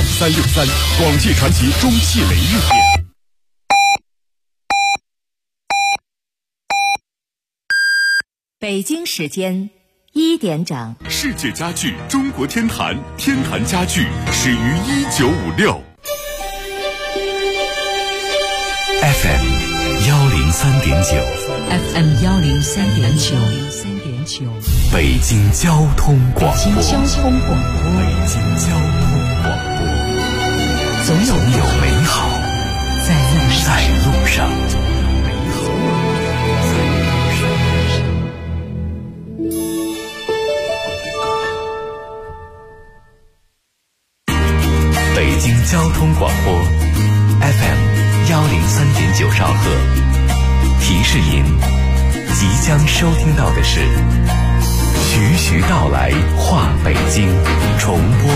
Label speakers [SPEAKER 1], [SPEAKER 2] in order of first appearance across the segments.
[SPEAKER 1] 2363，广汽传祺中汽雷日店。
[SPEAKER 2] 北京时间1点整。
[SPEAKER 1] 世界家具中国天坛，天坛家具始于1956。
[SPEAKER 3] FM 103.9
[SPEAKER 2] FM 103.9，
[SPEAKER 3] 北京交通广播。
[SPEAKER 2] 北京交通广播。
[SPEAKER 3] 北京交通广播。
[SPEAKER 2] 总有
[SPEAKER 3] 美好在路上。北京交通广播 FM 103.9兆赫，提示您即将收听到的是徐徐道来话北京重播。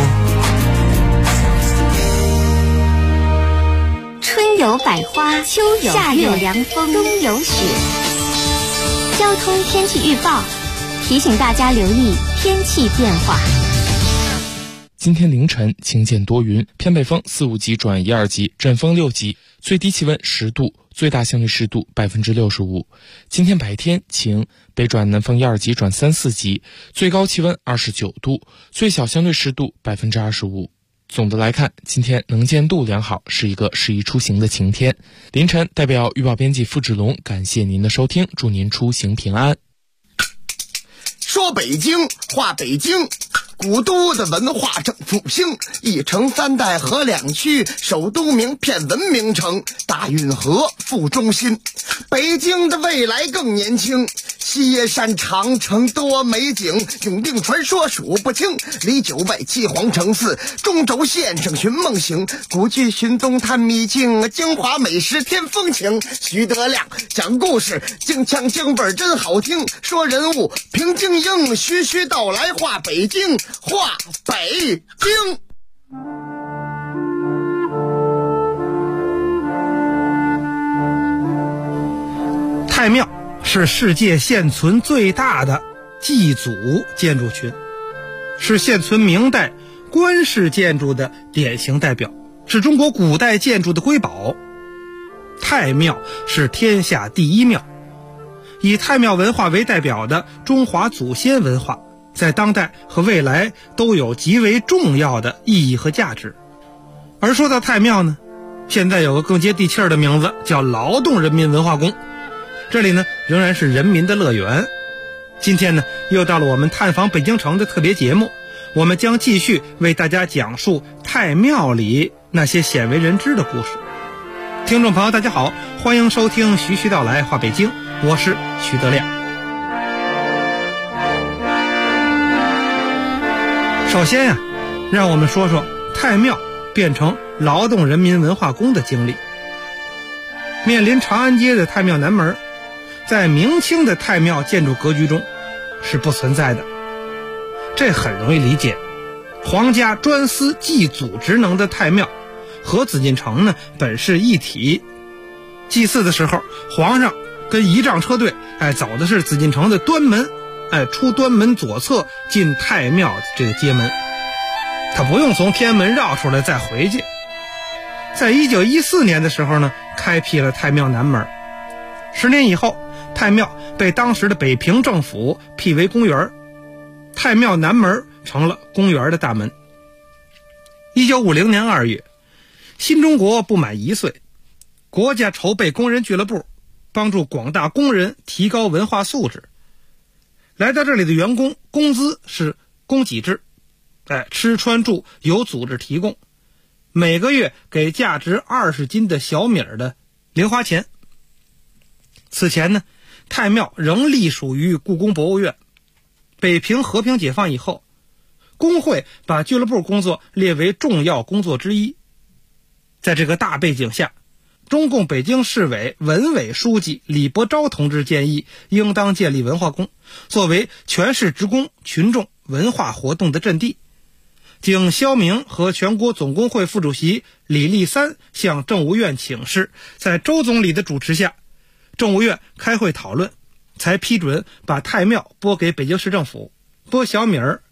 [SPEAKER 4] 春有百花，秋有夏有凉风，冬有雪。交通天气预报提醒大家留意天气变化。
[SPEAKER 5] 今天凌晨晴见多云，偏北风4、5级转1、2级，阵风6级，最低气温10度，最大相对湿度65%。今天白天晴，北转南风1、2级转3、4级，最高气温29度，最小相对湿度25%。总的来看，今天能见度良好，是一个适宜出行的晴天。凌晨代表预报编辑付志龙感谢您的收听，祝您出行平安。
[SPEAKER 6] 说北京话北京，古都的文化正复兴，一城三代河两区，首都名片文明城，大运河副中心。北京的未来更年轻，西耶山长城多美景，永定传说数不清，离9外七皇城寺，中轴线上寻梦行，古迹寻踪探秘境，京华美食添风情。徐德亮讲故事，京腔京味真好听，说人物评京英，徐徐道来话北京，话北京。
[SPEAKER 7] 太庙是世界现存最大的祭祖建筑群，是现存明代官式建筑的典型代表，是中国古代建筑的瑰宝。太庙是天下第一庙，以太庙文化为代表的中华祖先文化，在当代和未来都有极为重要的意义和价值。而说到太庙呢，现在有个更接地气儿的名字，叫劳动人民文化宫。这里呢仍然是人民的乐园。今天呢又到了我们探访北京城的特别节目，我们将继续为大家讲述太庙里那些鲜为人知的故事。听众朋友大家好，欢迎收听徐徐道来话北京，我是徐德亮。首先呀，让我们说说太庙变成劳动人民文化宫的经历。面临长安街的太庙南门，在明清的太庙建筑格局中是不存在的，这很容易理解。皇家专司祭祖职能的太庙和紫禁城呢本是一体，祭祀的时候皇上跟仪仗车队走的是紫禁城的端门，出端门左侧进太庙这个街门，他不用从天安门绕出来再回去。在1914年的时候呢，开辟了太庙南门。10年以后，太庙被当时的北平政府辟为公园，太庙南门成了公园的大门。1950年2月，新中国不满1岁，国家筹备工人俱乐部，帮助广大工人提高文化素质。来到这里的员工工资是供给制，吃穿住有组织提供，每个月给价值20斤的小米的零花钱。此前呢，太庙仍隶属于故宫博物院。北平和平解放以后，工会把俱乐部工作列为重要工作之一。在这个大背景下，中共北京市委文委书记李伯钊同志建议，应当建立文化宫，作为全市职工群众文化活动的阵地。经肖明和全国总工会副主席李立三向政务院请示，在周总理的主持下，政务院开会讨论，才批准把太庙拨给北京市政府，拨小米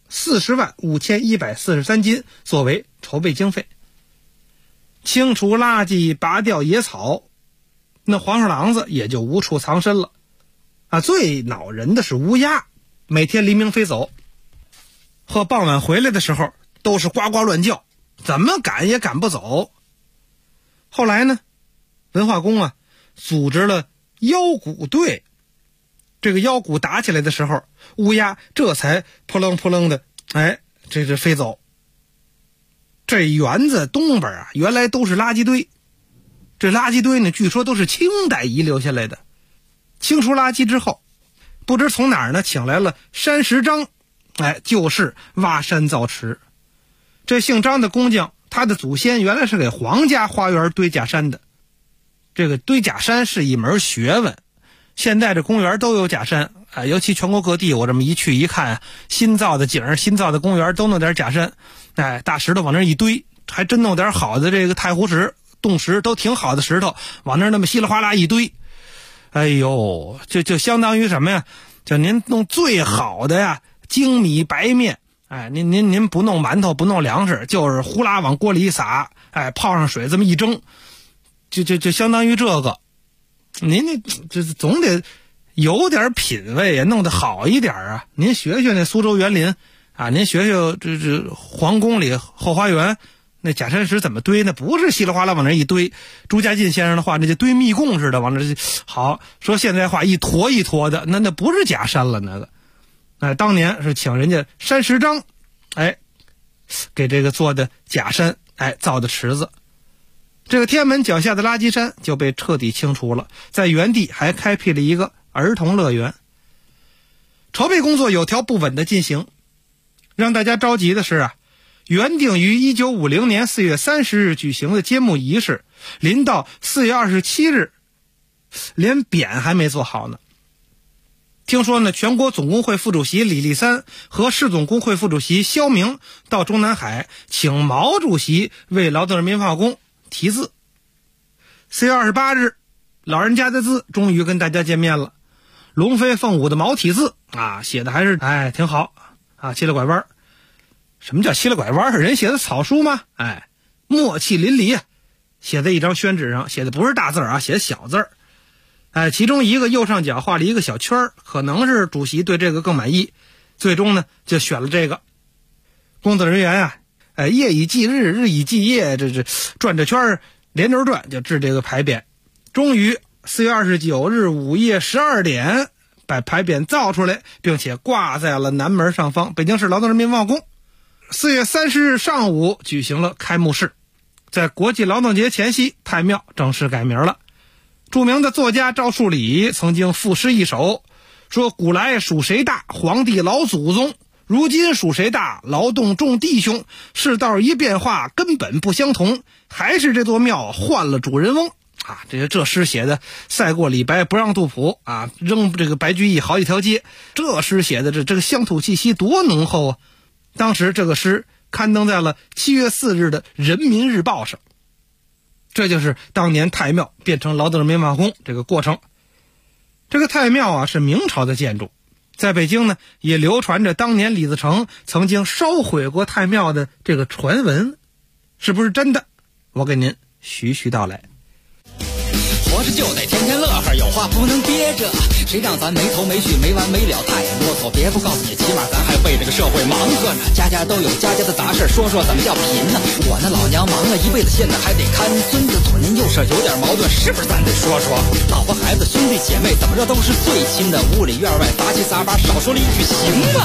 [SPEAKER 7] 405143斤作为筹备经费。清除垃圾，拔掉野草，那黄鼠狼子也就无处藏身了。最恼人的是乌鸦，每天黎明飞走，和傍晚回来的时候都是呱呱乱叫，怎么赶也赶不走。后来呢，文化宫组织了腰鼓队，这个腰鼓打起来的时候，乌鸦这才扑棱扑棱的这飞走。这园子东边原来都是垃圾堆，这垃圾堆呢据说都是清代遗留下来的。清除垃圾之后，不知从哪儿呢请来了山石张，就是挖山造池。这姓张的工匠，他的祖先原来是给皇家花园堆假山的。这个堆假山是一门学问，现在这公园都有假山，尤其全国各地我这么一去一看，新造的景、新造的公园都弄点假山，大石头往那一堆，还真弄点好的这个太湖石、洞石，都挺好的石头往那那么稀里哗啦一堆。就相当于什么呀？就您弄最好的呀，精米白面，您不弄馒头，不弄粮食，就是呼啦往锅里一撒，泡上水这么一蒸，就相当于这个。您这总得有点品位呀，弄得好一点啊。您学学那苏州园林您学学这皇宫里后花园那假山石怎么堆，那不是稀里哗啦往那一堆。朱家进先生的话，那就堆密供似的往那好说，现在话一坨一坨的，那不是假山了。那个当年是请人家山石张给这个做的假山造的池子。这个天安门脚下的垃圾山就被彻底清除了，在原地还开辟了一个儿童乐园。筹备工作有条不紊的进行，让大家着急的是原定于1950年4月30日举行的揭幕仪式，临到4月27日，连匾还没做好呢。听说呢，全国总工会副主席李立三和市总工会副主席肖明到中南海，请毛主席为劳动人民文化宫题字。4月28日，老人家的字终于跟大家见面了，龙飞凤舞的毛体字写的还是挺好七了拐弯。什么叫七了拐弯？人写的草书吗？默契淋漓写在一张宣纸上，写的不是大字写的小字其中一个右上角画了一个小圈，可能是主席对这个更满意，最终呢就选了这个。工作人员夜以继日，日以继夜，这转着圈连轴转就制这个牌匾。终于4月29日午夜12点把牌匾造出来，并且挂在了南门上方，北京市劳动人民文化宫。4月30日上午举行了开幕式。在国际劳动节前夕，太庙正式改名了。著名的作家赵树理曾经赋诗一首，说古来属谁大，皇帝老祖宗，如今属谁大，劳动众弟兄，世道一变化，根本不相同，还是这座庙换了主人翁这诗写的赛过李白，不让杜甫扔这个白居易好几条街。这诗写的这个乡土气息多浓厚当时这个诗刊登在了7月4日的《人民日报》上。这就是当年太庙变成劳动人民文化宫这个过程。这个太庙是明朝的建筑，在北京呢也流传着当年李自成曾经烧毁过太庙的这个传闻，是不是真的？我给您徐徐道来。
[SPEAKER 8] 活着就得天天乐呵，有话不能憋着，谁让咱没头没绪没完没了太啰嗦。别不告诉你，起码咱还为这个社会忙活呢。家家都有家家的杂事，说说怎么叫贫呢？我那老娘忙了一辈子，现在还得看孙子，左邻右舍有点矛盾，是不是咱得说说？老婆孩子兄弟姐妹怎么着都是最亲的，屋里院外杂七杂八，少说了一句行吗？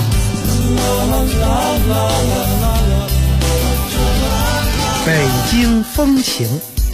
[SPEAKER 7] 北京风情。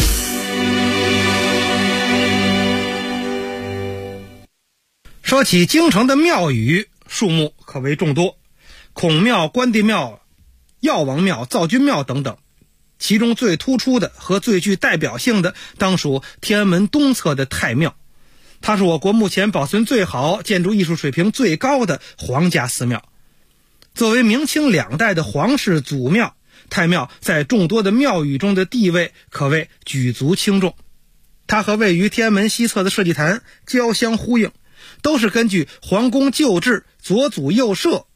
[SPEAKER 7] 说起京城的庙宇，数目可谓众多，孔庙、关帝庙、药王庙、灶君庙等等。其中最突出的和最具代表性的，当属天安门东侧的太庙。它是我国目前保存最好、建筑艺术水平最高的皇家寺庙。作为明清两代的皇室祖庙，太庙在众多的庙宇中的地位可谓举足轻重。它和位于天安门西侧的社稷坛交相呼应，都是根据皇宫旧制左祖右社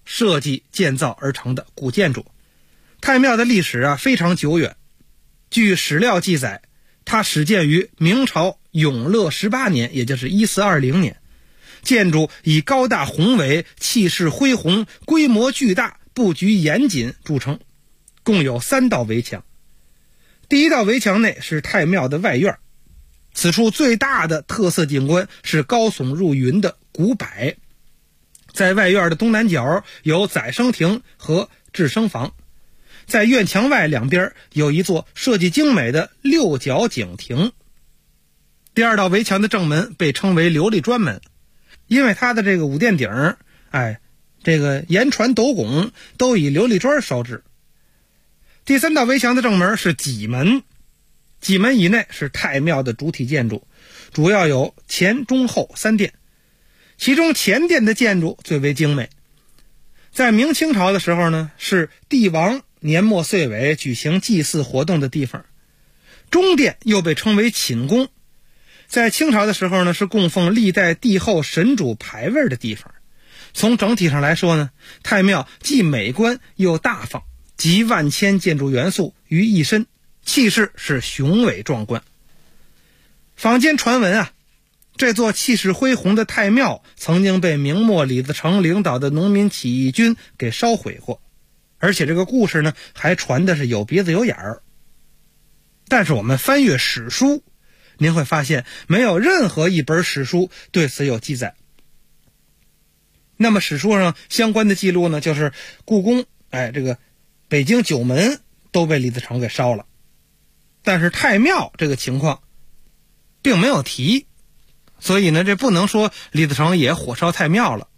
[SPEAKER 7] 设计建造而成的古建筑。太庙的历史非常久远，据史料记载，它始建于明朝永乐18年，也就是1420年。建筑以高大宏伟、气势恢宏、规模巨大、布局严谨著称，共有3道围墙。第一道围墙内是太庙的外院，此处最大的特色景观是高耸入云的古柏。在外院的东南角有宰生亭和制生房，在院墙外两边有一座设计精美的6角井亭。第二道围墙的正门被称为琉璃砖门，因为它的这个五殿顶这个檐船斗拱都以琉璃砖烧制。第3道围墙的正门是戟门，戟门以内是太庙的主体建筑，主要有前中后3殿，其中前殿的建筑最为精美。在明清朝的时候呢，是帝王年末岁尾举行祭祀活动的地方。中殿又被称为寝宫，在清朝的时候呢，是供奉历代帝后神主牌位的地方。从整体上来说呢，太庙既美观又大方，集万千建筑元素于一身，气势是雄伟壮观。坊间传闻这座气势恢宏的太庙曾经被明末李自成领导的农民起义军给烧毁过，而且这个故事呢还传的是有鼻子有眼儿。但是我们翻阅史书，您会发现没有任何一本史书对此有记载。那么史书上相关的记录呢，就是故宫这个北京9门都被李自成给烧了，但是太庙这个情况并没有提，所以呢这不能说李自成也火烧太庙了。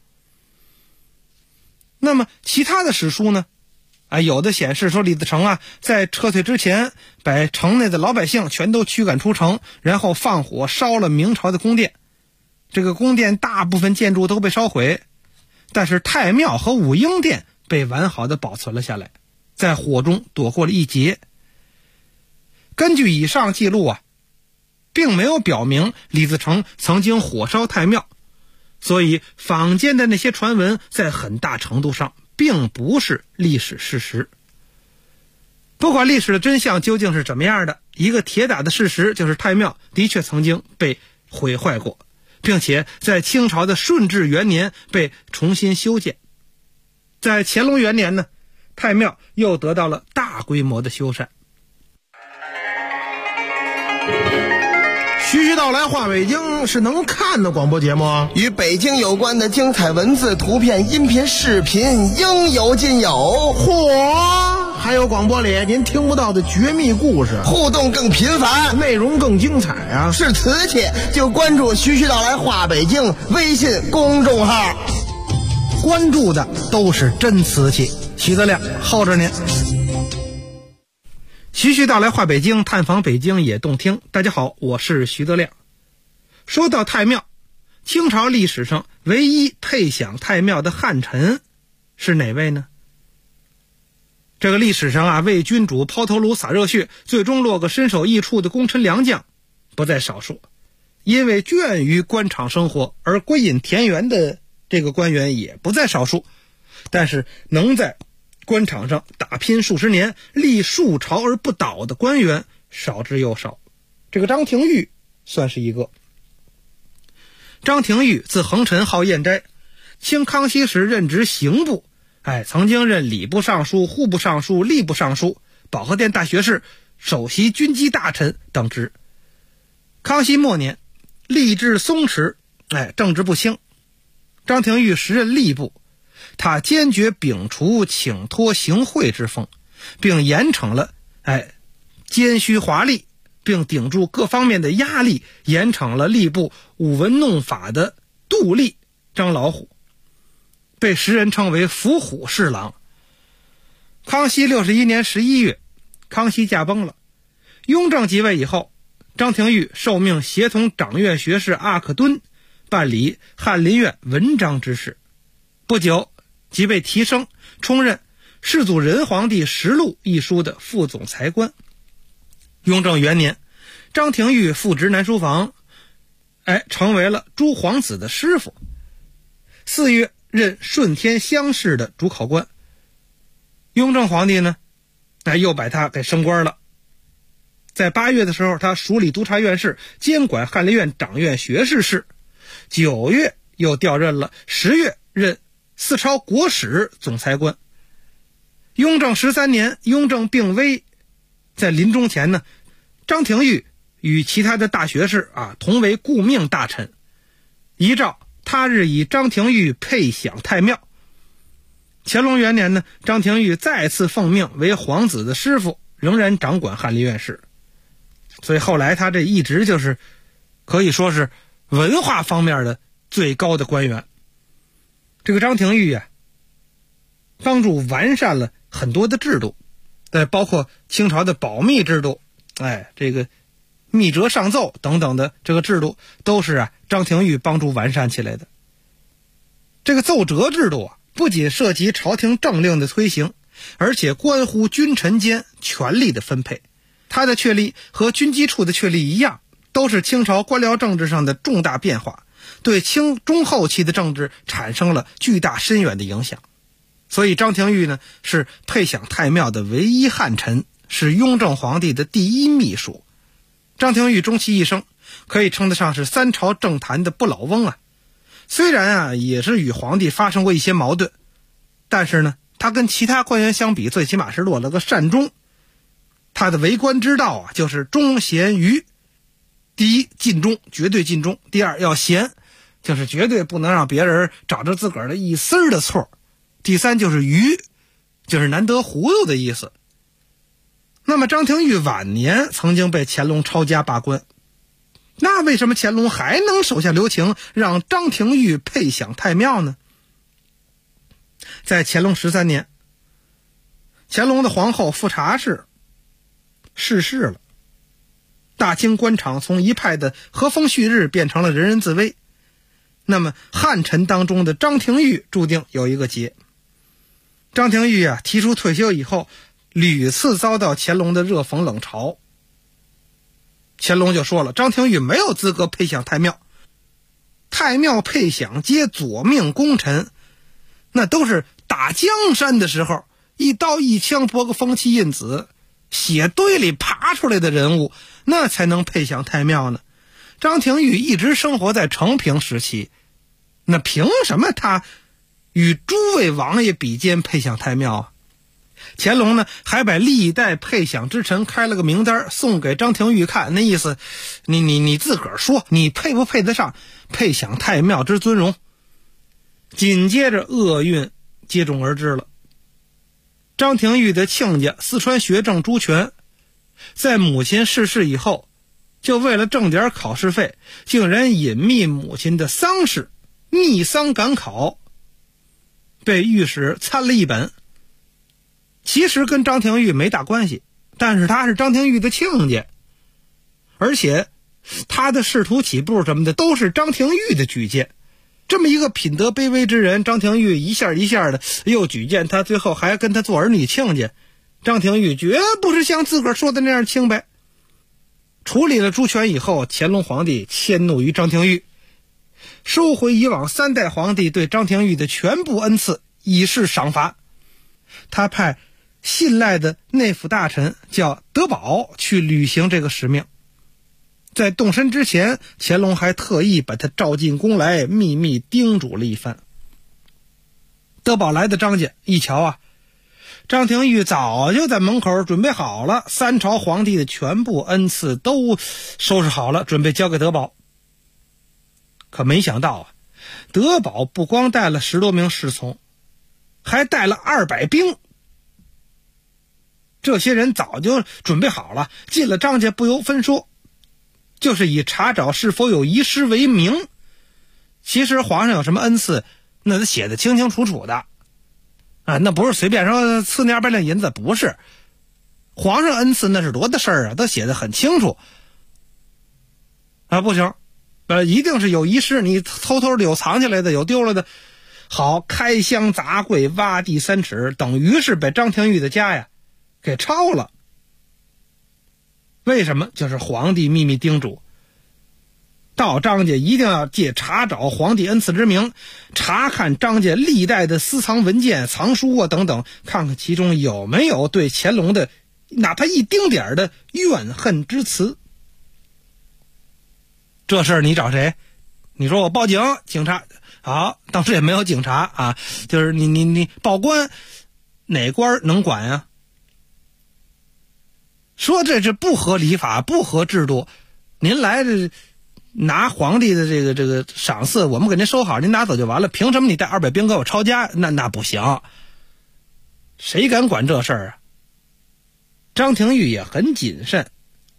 [SPEAKER 7] 那么其他的史书呢，有的显示说李自成在撤退之前把城内的老百姓全都驱赶出城，然后放火烧了明朝的宫殿，这个宫殿大部分建筑都被烧毁，但是太庙和武英殿被完好的保存了下来，在火中躲过了一劫。根据以上记录并没有表明李自成曾经火烧太庙，所以坊间的那些传闻在很大程度上并不是历史事实。不管历史的真相究竟是怎么样的，一个铁打的事实就是太庙的确曾经被毁坏过，并且在清朝的顺治元年被重新修建。在乾隆元年呢，太庙又得到了大规模的修缮。
[SPEAKER 9] 徐徐道来话北京是能看的广播节目，
[SPEAKER 6] 与北京有关的精彩文字、图片、音频、视频应有尽有。
[SPEAKER 9] 嚯，还有广播里您听不到的绝密故事，
[SPEAKER 6] 互动更频繁，
[SPEAKER 9] 内容更精彩啊！
[SPEAKER 6] 是瓷器就关注徐徐道来话北京微信公众号，
[SPEAKER 9] 关注的都是真瓷器。徐德亮候着您。
[SPEAKER 7] 徐徐道来话北京，探访北京也动听。大家好，我是徐德亮。说到太庙，清朝历史上唯一配享太庙的汉臣是哪位呢？这个历史上为君主抛头颅洒热血，最终落个身首异处的功臣良将不在少数。因为倦于官场生活而归隐田园的这个官员也不在少数，但是能在官场上打拼数十年，立数朝而不倒的官员少之又少。这个张廷玉算是一个。张廷玉字恒臣，号彦斋，清康熙时任职刑部，曾经任礼部尚书、户部尚书、吏部尚书、保和殿大学士、首席军机大臣等职。康熙末年吏治松弛，政治不兴。张廷玉时任吏部，他坚决摒除请托行贿之风，并严惩了奸虚华丽，并顶住各方面的压力，严惩了吏部舞文弄法的杜吏张老虎，被时人称为伏虎侍郎。康熙61年11月，康熙驾崩了。雍正即位以后，张廷玉受命协同掌院学士阿克敦办理翰林院文章之事，不久即被提升，充任《世祖仁皇帝实录》一书的副总裁官。雍正元年，张廷玉复职南书房，成为了朱皇子的师傅。4月， 任顺天乡试的主考官。雍正皇帝呢，又把他给升官了。在8月的时候，他署理督察院事，监管翰林院掌院学士事。9月又调任了10月任四朝国史总裁官。雍正13年，雍正病危，在临终前呢，张廷玉与其他的大学士同为顾命大臣，遗诏他日以张廷玉配享太庙。乾隆元年呢，张廷玉再次奉命为皇子的师傅，仍然掌管翰林院事。所以后来他这一直就是可以说是文化方面的最高的官员。这个张廷玉帮助完善了很多的制度，包括清朝的保密制度，这个密折上奏等等的这个制度，都是张廷玉帮助完善起来的。这个奏折制度不仅涉及朝廷政令的推行，而且关乎君臣间权力的分配。它的确立和军机处的确立一样，都是清朝官僚政治上的重大变化，对清中后期的政治产生了巨大深远的影响。所以张廷玉呢，是配享太庙的唯一汉臣，是雍正皇帝的第一秘书。张廷玉终其一生，可以称得上是三朝政坛的不老翁虽然也是与皇帝发生过一些矛盾，但是呢，他跟其他官员相比，最起码是落了个善终。他的为官之道就是忠贤愚。第一，尽忠，绝对尽忠；第二，要贤，就是绝对不能让别人找着自个儿的一丝的错；第三，就是愚，就是难得糊涂的意思。那么张廷玉晚年曾经被乾隆抄家罢官，那为什么乾隆还能手下留情，让张廷玉配享太庙呢？在乾隆13年，乾隆的皇后富察氏逝世了，大清官场从一派的和风旭日变成了人人自危。那么汉臣当中的张廷玉注定有一个劫。张廷玉提出退休以后，屡次遭到乾隆的热讽冷嘲。乾隆就说了，张廷玉没有资格配享太庙，太庙配享皆左命功臣，那都是打江山的时候一刀一枪拨个风气印子，血堆里爬出来的人物，那才能配享太庙呢。张廷玉一直生活在承平时期，那凭什么他与诸位王爷比肩配享太庙乾隆呢，还把历代配享之臣开了个名单送给张廷玉看，那意思你自个儿说，你配不配得上配享太庙之尊荣。紧接着厄运接踵而至了。张廷玉的亲家四川学政朱权，在母亲逝世以后，就为了挣点考试费，竟然隐秘母亲的丧事，逆丧赶考，被御史参了一本。其实跟张廷玉没大关系，但是他是张廷玉的亲家，而且他的仕途起步什么的都是张廷玉的举荐。这么一个品德卑微之人，张廷玉一下一下的又举荐他，最后还跟他做儿女亲家，张廷玉绝不是像自个儿说的那样清白。处理了朱权以后，乾隆皇帝迁怒于张廷玉，收回以往3代皇帝对张廷玉的全部恩赐，以示赏罚。他派信赖的内府大臣叫德宝去履行这个使命。在动身之前，乾隆还特意把他召进宫来，秘密叮嘱了一番。德宝来的张家一瞧张廷玉早就在门口准备好了，3朝皇帝的全部恩赐都收拾好了，准备交给德宝。可没想到德宝不光带了10多名侍从，还带了200兵。这些人早就准备好了，进了张家不由分说，就是以查找是否有遗失为名。其实皇上有什么恩赐，那他写的清清楚楚的那不是随便说赐那200两银子，不是。皇上恩赐那是多大事儿都写的很清楚不行，一定是有遗失，你偷偷的有藏起来的，有丢了的。好，开箱砸柜，挖地3尺，等于是把张廷玉的家给抄了。为什么？就是皇帝秘密叮嘱， 到张家一定要借查找皇帝恩赐之名，查看张家历代的私藏文件、藏书啊等等，看看其中有没有对乾隆的哪怕一丁点的怨恨之词。这事儿你找谁？你说我报警，警察好，当时也没有警察啊，就是你报官，哪官能管啊？说这是不合礼法，不合制度，您来这拿皇帝的这个赏赐，我们给您收好，您拿走就完了，凭什么你带200兵给我抄家？那不行，谁敢管这事儿啊？张廷玉也很谨慎，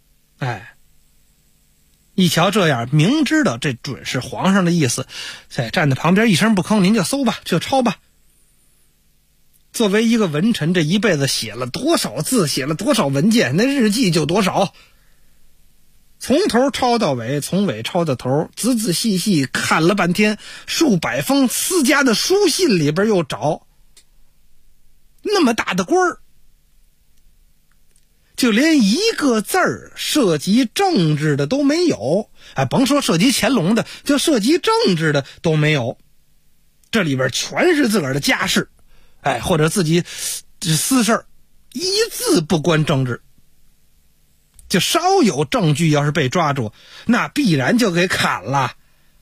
[SPEAKER 7] 一瞧这样，明知道这准是皇上的意思，站在旁边一声不吭，您就搜吧，就抄吧。作为一个文臣，这一辈子写了多少字，写了多少文件，那日记就多少，从头抄到尾，从尾抄到头，仔仔细细看了半天，数百封私家的书信里边又找，那么大的官儿，就连一个字儿涉及政治的都没有，甭说涉及乾隆的，就涉及政治的都没有。这里边全是自个儿的家事，或者自己私事，一字不关政治。就稍有证据要是被抓住，那必然就给砍了。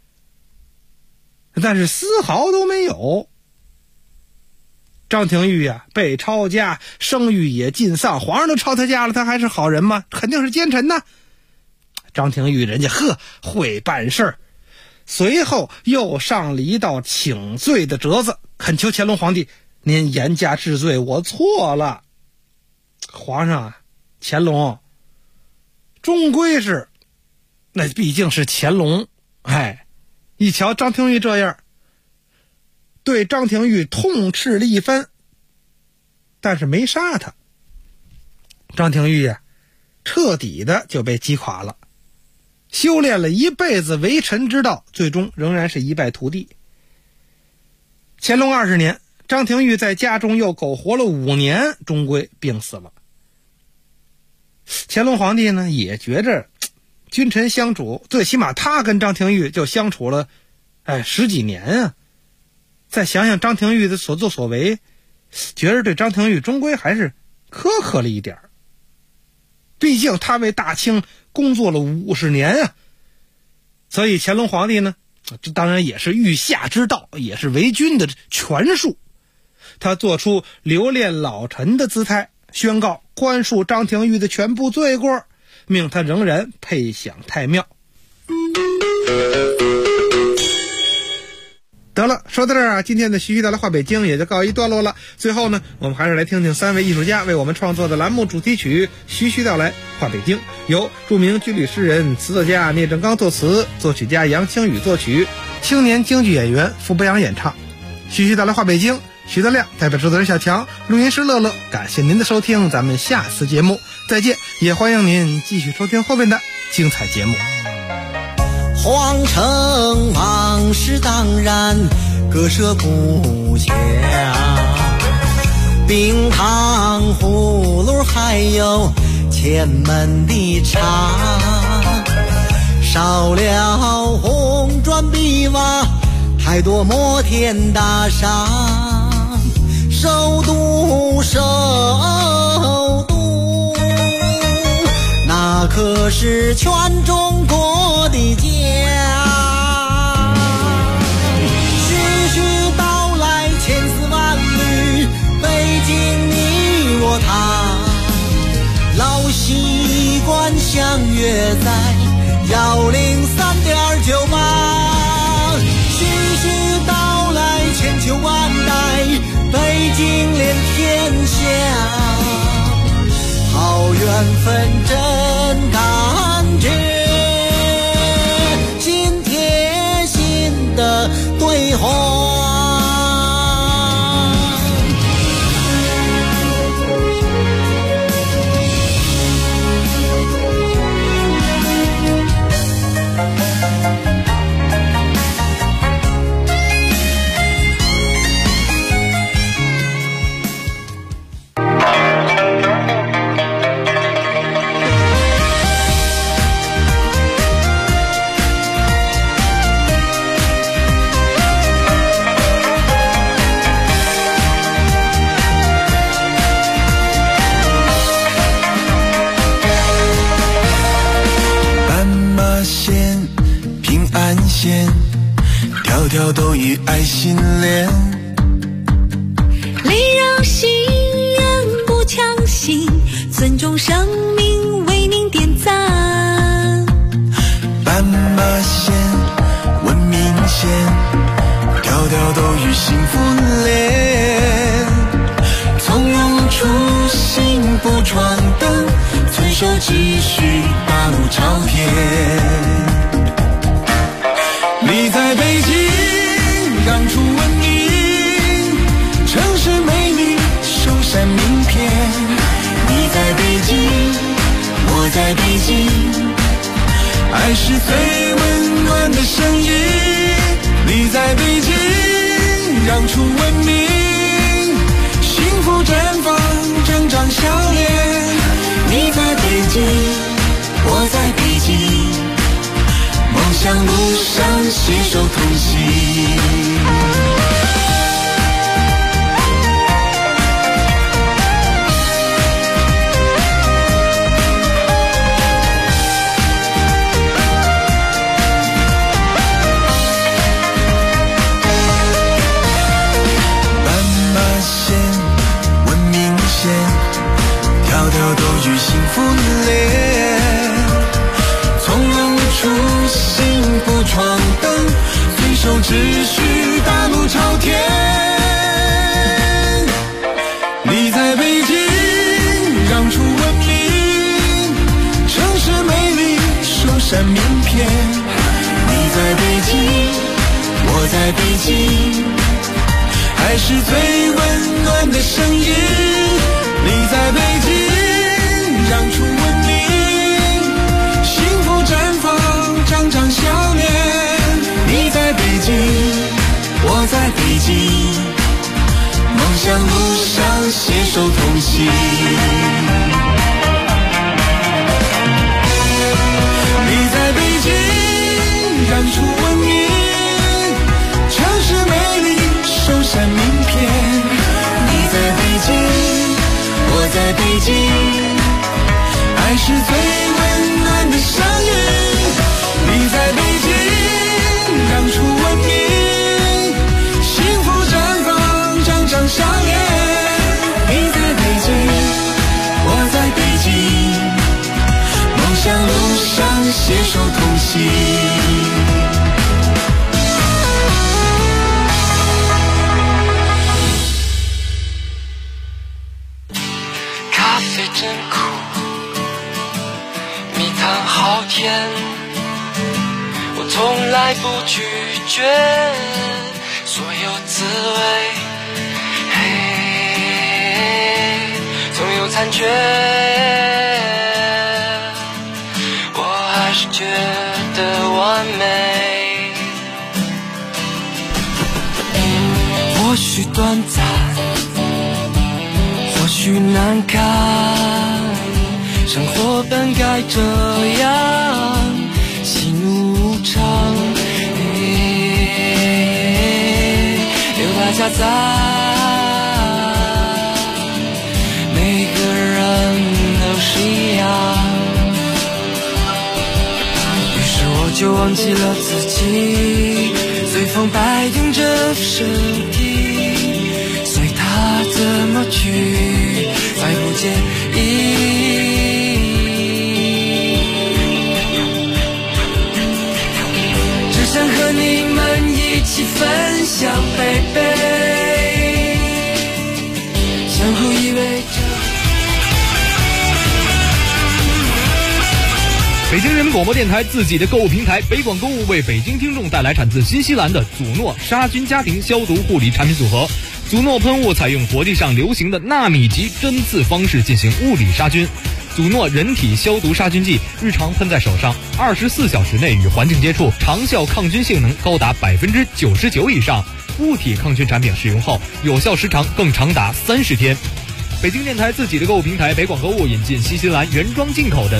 [SPEAKER 7] 但是丝毫都没有。张廷玉被抄家，声誉也尽丧，皇上都抄他家了，他还是好人吗？肯定是奸臣呐。张廷玉人家会办事儿，随后又上了一道请罪的折子，恳求乾隆皇帝您严加治罪，我错了。皇上乾隆终归是，那毕竟是乾隆，一瞧张廷玉这样，对张廷玉痛斥了一番，但是没杀他。张廷玉彻底的就被击垮了，修炼了一辈子为臣之道，最终仍然是一败涂地。乾隆20年，张廷玉在家中又苟活了5年，终归病死了。乾隆皇帝呢，也觉着君臣相处，最起码他跟张廷玉就相处了10几年啊。再想想张廷玉的所作所为，觉得对张廷玉终归还是苛刻了一点。毕竟他为大清工作了50年啊。所以乾隆皇帝呢，这当然也是御下之道，也是为君的权术，他做出留恋老臣的姿态，宣告宽恕张廷玉的全部罪过，命他仍然配享太庙。得了，说到这儿今天的徐徐道来话北京也就告一段落了。最后呢，我们还是来听听3位艺术家为我们创作的栏目主题曲《徐徐道来话北京》，由著名军旅诗人、词作家聂正刚作词，作曲家杨清宇作曲，青年京剧演员傅博阳演唱。徐徐道来话北京，徐德亮代表制作人小强，录音师乐乐，感谢您的收听，咱们下次节目再见，也欢迎您继续收听后面的精彩节目。
[SPEAKER 10] 皇城往事当然割舍不下，冰糖葫芦还有前门的茶，少了红砖碧瓦，太多摩天大厦，首都那可是全中国的家。徐徐道来千丝万缕，北京你我他，老习惯相约在103.98。徐徐道来千秋万代，北京连天下。好缘分真感觉，心贴心的对话。 条条都以爱心连。
[SPEAKER 11] 礼让行人不强行，尊重生命为您点赞。
[SPEAKER 10] 斑马线、文明线，条条都与幸福连。从容出行不闯灯，遵守秩序，大路朝天。你在北京让出文明，城市美丽首闪名片。你在北京，我在北京，爱是最温暖的声音。你在北京让出文明，幸福绽放，整张笑脸。你在北京，我在北京，梦想路上携手同行。斑马线、文明线，条条都与幸福连。从容出行不闯灯，遵守秩序，大路朝天。你在北京让出文明，城市美丽首闪名片。你在北京，我在北京，爱是最温暖的声音。你在北京让出文明，幸福绽放，张张笑脸。你在北京，我在北京，梦想路上携手同行。你在北京让出文明，城市美丽首闪名片。你在北京，我在北京，爱是最温暖的声音。你在北京让出文明，幸福绽放，张张笑脸。你在北京，我在北京，梦想路上携手同行。
[SPEAKER 12] 咖啡真苦，蜜糖好甜，我从来不拒绝所有滋味，总有残缺，我还是觉得完美。或许短暂，或许难堪，生活本该这样，喜怒无常，有大家在，每个人都是一样。于是我就忘记了自己，随风摆动着身体，随它怎么去，再不介意。只想和你们一起分享，baby，相互依偎着。
[SPEAKER 13] 北京人民广播电台自己的购物平台北广购物为北京听众带来产自新西兰的祖诺杀菌家庭消毒护理产品组合。祖诺喷雾采用国际上流行的纳米级针刺方式进行物理杀菌。祖诺人体消毒杀菌剂日常喷在手上，24小时内与环境接触，长效抗菌性能高达99%以上。物体抗菌产品使用后，有效时长更长达30天。北京电台自己的购物平台北广购物引进新西兰原装进口的